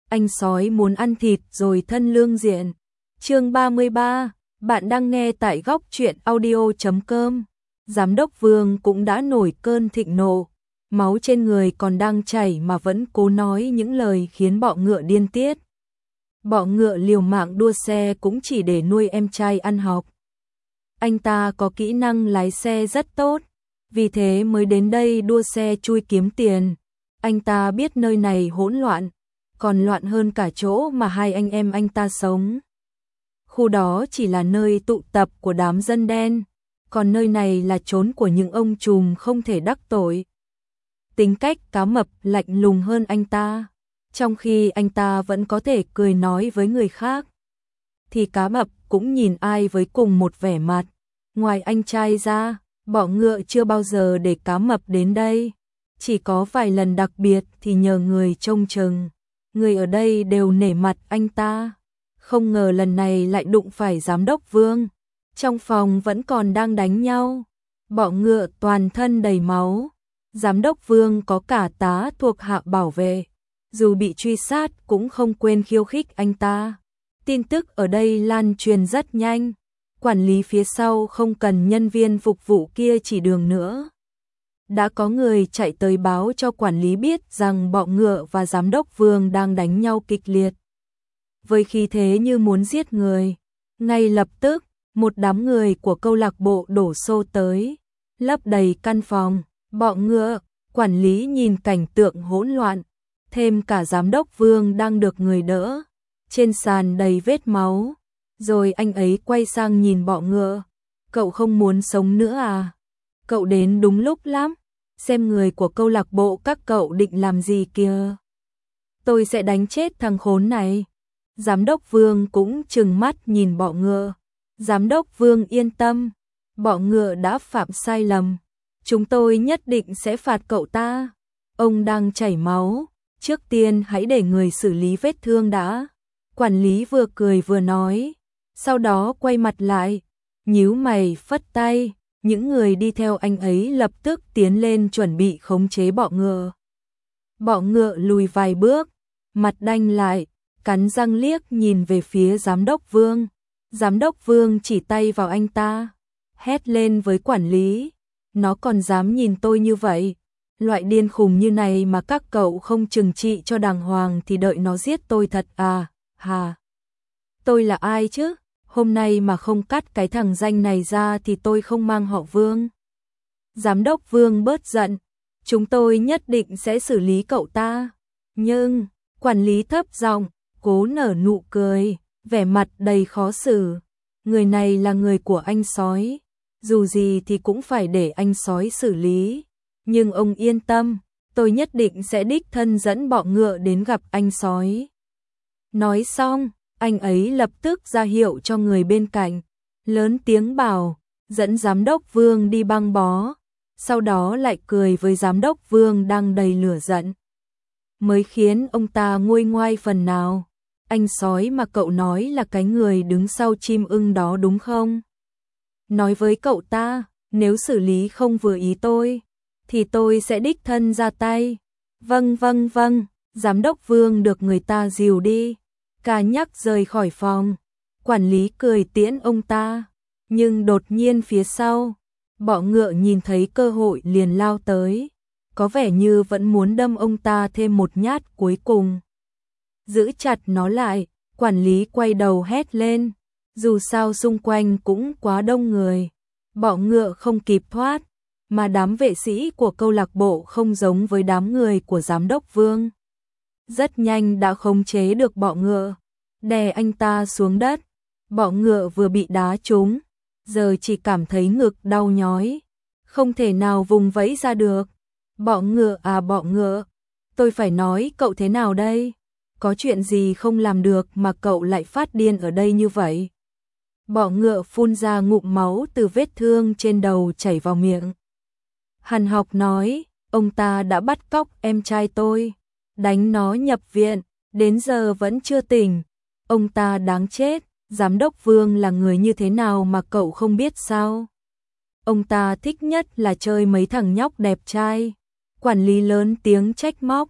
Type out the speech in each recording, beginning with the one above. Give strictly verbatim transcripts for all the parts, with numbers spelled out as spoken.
anh sói muốn ăn thịt rồi thân lương diện. Chương ba mươi ba, bạn đang nghe tại góc truyện audio chấm com. Giám đốc Vương cũng đã nổi cơn thịnh nộ, máu trên người còn đang chảy mà vẫn cố nói những lời khiến bọ ngựa điên tiết. Bọ ngựa liều mạng đua xe cũng chỉ để nuôi em trai ăn học. Anh ta có kỹ năng lái xe rất tốt, vì thế mới đến đây đua xe chui kiếm tiền. Anh ta biết nơi này hỗn loạn, còn loạn hơn cả chỗ mà hai anh em anh ta sống. Khu đó chỉ là nơi tụ tập của đám dân đen, còn nơi này là chốn của những ông trùm không thể đắc tội. Tính cách cá mập lạnh lùng hơn anh ta, trong khi anh ta vẫn có thể cười nói với người khác, thì cá mập cũng nhìn ai với cùng một vẻ mặt. Ngoài anh trai ra, bọ ngựa chưa bao giờ để cá mập đến đây, chỉ có vài lần đặc biệt thì nhờ người trông chừng. Người ở đây đều nể mặt anh ta, không ngờ lần này lại đụng phải giám đốc Vương. Trong phòng vẫn còn đang đánh nhau, bọ ngựa toàn thân đầy máu. Giám đốc Vương có cả tá thuộc hạ bảo vệ, dù bị truy sát cũng không quên khiêu khích anh ta. Tin tức ở đây lan truyền rất nhanh, quản lý phía sau không cần nhân viên phục vụ kia chỉ đường nữa. Đã có người chạy tới báo cho quản lý biết rằng bọ ngựa và giám đốc Vương đang đánh nhau kịch liệt, với khí thế như muốn giết người. Ngay lập tức, một đám người của câu lạc bộ đổ xô tới, lấp đầy căn phòng. Bọ ngựa, quản lý nhìn cảnh tượng hỗn loạn, thêm cả giám đốc Vương đang được người đỡ, trên sàn đầy vết máu. Rồi anh ấy quay sang nhìn bọ ngựa, cậu không muốn sống nữa à? Cậu đến đúng lúc lắm, xem người của câu lạc bộ các cậu định làm gì kìa. Tôi sẽ đánh chết thằng khốn này. Giám đốc Vương cũng trừng mắt nhìn bọ ngựa. Giám đốc Vương yên tâm, bọ ngựa đã phạm sai lầm, chúng tôi nhất định sẽ phạt cậu ta. Ông đang chảy máu, trước tiên hãy để người xử lý vết thương đã. Quản lý vừa cười vừa nói, sau đó quay mặt lại, nhíu mày phất tay, những người đi theo anh ấy lập tức tiến lên chuẩn bị khống chế bọ ngựa. Bọ ngựa lùi vài bước, mặt đanh lại, cắn răng liếc nhìn về phía giám đốc Vương. Giám đốc Vương chỉ tay vào anh ta, hét lên với quản lý, nó còn dám nhìn tôi như vậy, loại điên khùng như này mà các cậu không trừng trị cho đàng hoàng thì đợi nó giết tôi thật à, hà. Tôi là ai chứ, hôm nay mà không cắt cái thằng danh này ra thì tôi không mang họ Vương. Giám đốc Vương bớt giận, chúng tôi nhất định sẽ xử lý cậu ta. Nhưng, quản lý thấp giọng, cố nở nụ cười, vẻ mặt đầy khó xử. Người này là người của anh sói, dù gì thì cũng phải để anh sói xử lý. Nhưng ông yên tâm, tôi nhất định sẽ đích thân dẫn bọ ngựa đến gặp anh sói. Nói xong, anh ấy lập tức ra hiệu cho người bên cạnh, lớn tiếng bảo, dẫn giám đốc Vương đi băng bó. Sau đó lại cười với giám đốc Vương đang đầy lửa giận, mới khiến ông ta nguôi ngoai phần nào. Anh sói mà cậu nói là cái người đứng sau chim ưng đó đúng không? Nói với cậu ta, nếu xử lý không vừa ý tôi, thì tôi sẽ đích thân ra tay. Vâng vâng vâng, giám đốc Vương được người ta dìu đi, ca nhắc rời khỏi phòng. Quản lý cười tiễn ông ta, nhưng đột nhiên phía sau, bọ ngựa nhìn thấy cơ hội liền lao tới, có vẻ như vẫn muốn đâm ông ta thêm một nhát cuối cùng. Giữ chặt nó lại, quản lý quay đầu hét lên, dù sao xung quanh cũng quá đông người, bọ ngựa không kịp thoát, mà đám vệ sĩ của câu lạc bộ không giống với đám người của giám đốc Vương. Rất nhanh đã khống chế được bọ ngựa, đè anh ta xuống đất. Bọ ngựa vừa bị đá trúng, giờ chỉ cảm thấy ngực đau nhói, không thể nào vùng vẫy ra được. Bọ ngựa à bọ ngựa, tôi phải nói cậu thế nào đây? Có chuyện gì không làm được mà cậu lại phát điên ở đây như vậy? Bọ ngựa phun ra ngụm máu từ vết thương trên đầu chảy vào miệng. Hàn Học nói, ông ta đã bắt cóc em trai tôi, đánh nó nhập viện, đến giờ vẫn chưa tỉnh. Ông ta đáng chết, giám đốc Vương là người như thế nào mà cậu không biết sao? Ông ta thích nhất là chơi mấy thằng nhóc đẹp trai. Quản lý lớn tiếng trách móc,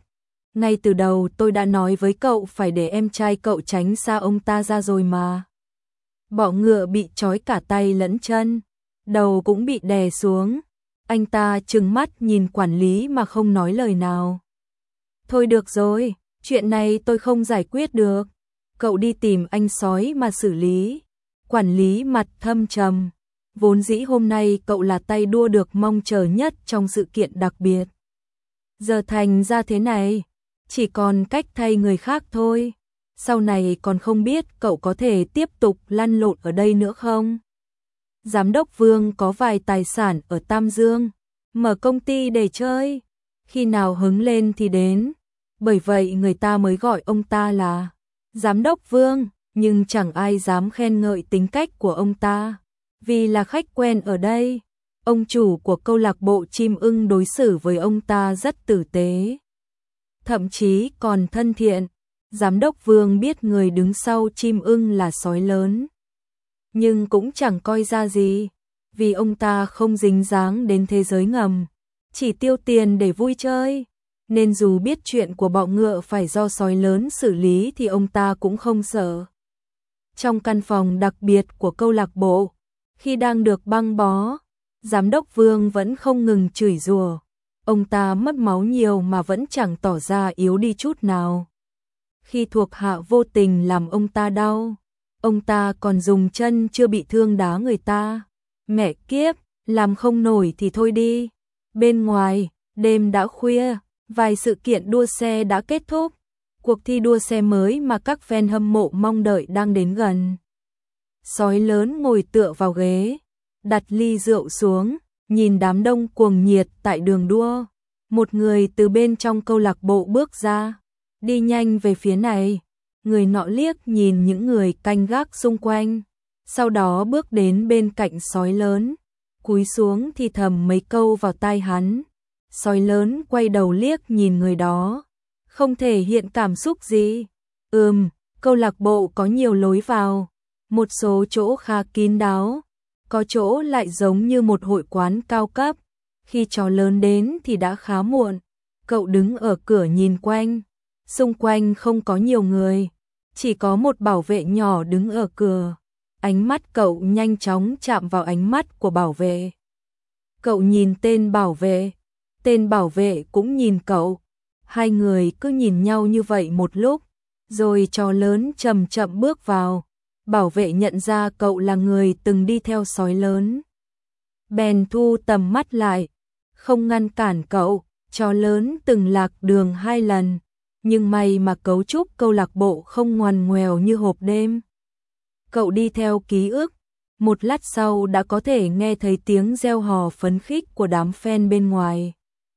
Ngay từ đầu tôi đã nói với cậu phải để em trai cậu tránh xa ông ta ra rồi mà. Bọ ngựa bị trói cả tay lẫn chân, đầu cũng bị đè xuống. Anh ta trừng mắt nhìn quản lý mà không nói lời nào. Thôi được rồi, chuyện này tôi không giải quyết được. Cậu đi tìm anh sói mà xử lý. Quản lý mặt thâm trầm. Vốn dĩ hôm nay cậu là tay đua được mong chờ nhất trong sự kiện đặc biệt. Giờ thành ra thế này, chỉ còn cách thay người khác thôi. Sau này còn không biết cậu có thể tiếp tục lăn lộn ở đây nữa không? Giám đốc Vương có vài tài sản ở Tam Dương, mở công ty để chơi, khi nào hứng lên thì đến. Bởi vậy người ta mới gọi ông ta là Giám đốc Vương, nhưng chẳng ai dám khen ngợi tính cách của ông ta, vì là khách quen ở đây. Ông chủ của câu lạc bộ chim ưng đối xử với ông ta rất tử tế, thậm chí còn thân thiện. Giám đốc Vương biết người đứng sau chim ưng là sói lớn, nhưng cũng chẳng coi ra gì, vì ông ta không dính dáng đến thế giới ngầm, chỉ tiêu tiền để vui chơi, nên dù biết chuyện của bọ ngựa phải do sói lớn xử lý thì ông ta cũng không sợ. Trong căn phòng đặc biệt của câu lạc bộ, khi đang được băng bó, Giám đốc Vương vẫn không ngừng chửi rủa. Ông ta mất máu nhiều mà vẫn chẳng tỏ ra yếu đi chút nào. Khi thuộc hạ vô tình làm ông ta đau, ông ta còn dùng chân chưa bị thương đá người ta. Mẹ kiếp, làm không nổi thì thôi đi. Bên ngoài, đêm đã khuya, vài sự kiện đua xe đã kết thúc. Cuộc thi đua xe mới mà các fan hâm mộ mong đợi đang đến gần. Sói lớn ngồi tựa vào ghế, đặt ly rượu xuống, nhìn đám đông cuồng nhiệt tại đường đua. Một người từ bên trong câu lạc bộ bước ra, đi nhanh về phía này. Người nọ liếc nhìn những người canh gác xung quanh, sau đó bước đến bên cạnh sói lớn, cúi xuống thì thầm mấy câu vào tai hắn. Sói lớn quay đầu liếc nhìn người đó, không thể hiện cảm xúc gì. Ừm, câu lạc bộ có nhiều lối vào, một số chỗ khá kín đáo, có chỗ lại giống như một hội quán cao cấp. Khi chó lớn đến thì đã khá muộn. Cậu đứng ở cửa nhìn quanh, xung quanh không có nhiều người, chỉ có một bảo vệ nhỏ đứng ở cửa. Ánh mắt cậu nhanh chóng chạm vào ánh mắt của bảo vệ. Cậu nhìn tên bảo vệ, tên bảo vệ cũng nhìn cậu. Hai người cứ nhìn nhau như vậy một lúc, rồi chó lớn chậm chậm bước vào. Bảo vệ nhận ra cậu là người từng đi theo sói lớn, bèn thu tầm mắt lại, không ngăn cản cậu. Chó lớn từng lạc đường hai lần, nhưng may mà cấu trúc câu lạc bộ không ngoằn ngoèo như hộp đêm. Cậu đi theo ký ức, một lát sau đã có thể nghe thấy tiếng reo hò phấn khích của đám fan bên ngoài.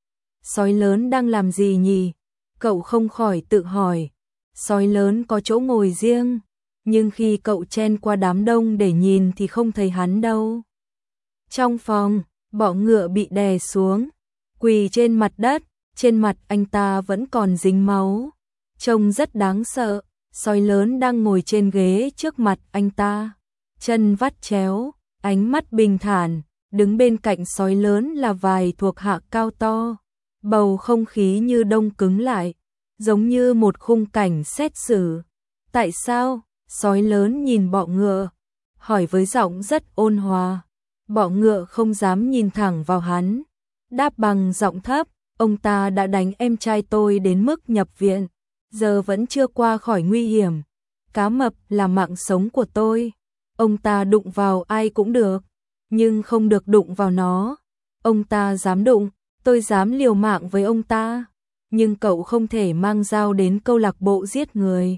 Sói lớn đang làm gì nhỉ? Cậu không khỏi tự hỏi. Sói lớn có chỗ ngồi riêng, nhưng khi cậu chen qua đám đông để nhìn thì không thấy hắn đâu. Trong phòng, bọ ngựa bị đè xuống, quỳ trên mặt đất, trên mặt anh ta vẫn còn dính máu, trông rất đáng sợ. Sói lớn đang ngồi trên ghế trước mặt anh ta, chân vắt chéo, ánh mắt bình thản. Đứng bên cạnh sói lớn là vài thuộc hạ cao to, bầu không khí như đông cứng lại, giống như một khung cảnh xét xử. Tại sao? Sói lớn nhìn bọ ngựa, hỏi với giọng rất ôn hòa. Bọ ngựa không dám nhìn thẳng vào hắn, đáp bằng giọng thấp, ông ta đã đánh em trai tôi đến mức nhập viện, giờ vẫn chưa qua khỏi nguy hiểm. Cá mập là mạng sống của tôi, ông ta đụng vào ai cũng được, nhưng không được đụng vào nó. Ông ta dám đụng, tôi dám liều mạng với ông ta, nhưng cậu không thể mang dao đến câu lạc bộ giết người.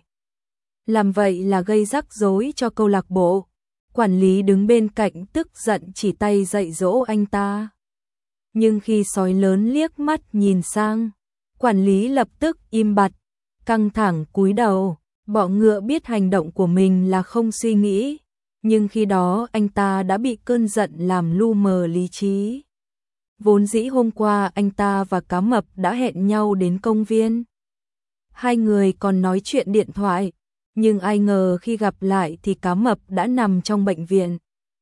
Làm vậy là gây rắc rối cho câu lạc bộ. Quản lý đứng bên cạnh tức giận chỉ tay dạy dỗ anh ta. Nhưng khi sói lớn liếc mắt nhìn sang, quản lý lập tức im bặt, căng thẳng cúi đầu. Bọ ngựa biết hành động của mình là không suy nghĩ, nhưng khi đó anh ta đã bị cơn giận làm lu mờ lý trí. Vốn dĩ hôm qua anh ta và cá mập đã hẹn nhau đến công viên. Hai người còn nói chuyện điện thoại, nhưng ai ngờ khi gặp lại thì cá mập đã nằm trong bệnh viện.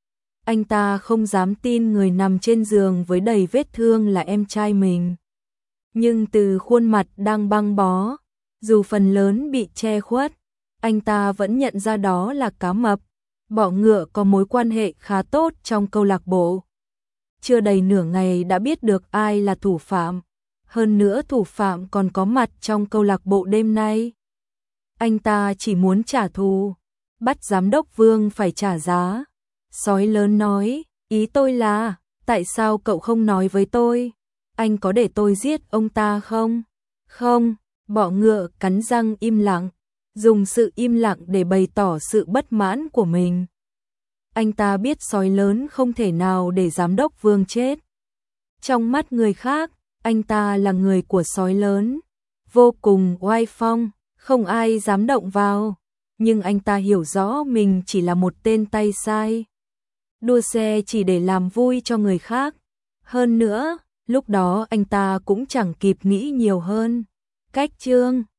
Anh ta không dám tin người nằm trên giường với đầy vết thương là em trai mình. Nhưng từ khuôn mặt đang băng bó, dù phần lớn bị che khuất, anh ta vẫn nhận ra đó là cá mập. Bọ ngựa có mối quan hệ khá tốt trong câu lạc bộ. Chưa đầy nửa ngày đã biết được ai là thủ phạm. Hơn nữa thủ phạm còn có mặt trong câu lạc bộ đêm nay. Anh ta chỉ muốn trả thù, bắt giám đốc Vương phải trả giá. Sói lớn nói, ý tôi là, tại sao cậu không nói với tôi? Anh có để tôi giết ông ta không? Không, bọ ngựa cắn răng im lặng, dùng sự im lặng để bày tỏ sự bất mãn của mình. Anh ta biết sói lớn không thể nào để giám đốc Vương chết. Trong mắt người khác, anh ta là người của sói lớn, vô cùng oai phong, không ai dám động vào. Nhưng anh ta hiểu rõ mình chỉ là một tên tay sai. Đua xe chỉ để làm vui cho người khác. Hơn nữa, lúc đó anh ta cũng chẳng kịp nghĩ nhiều hơn. Cách chương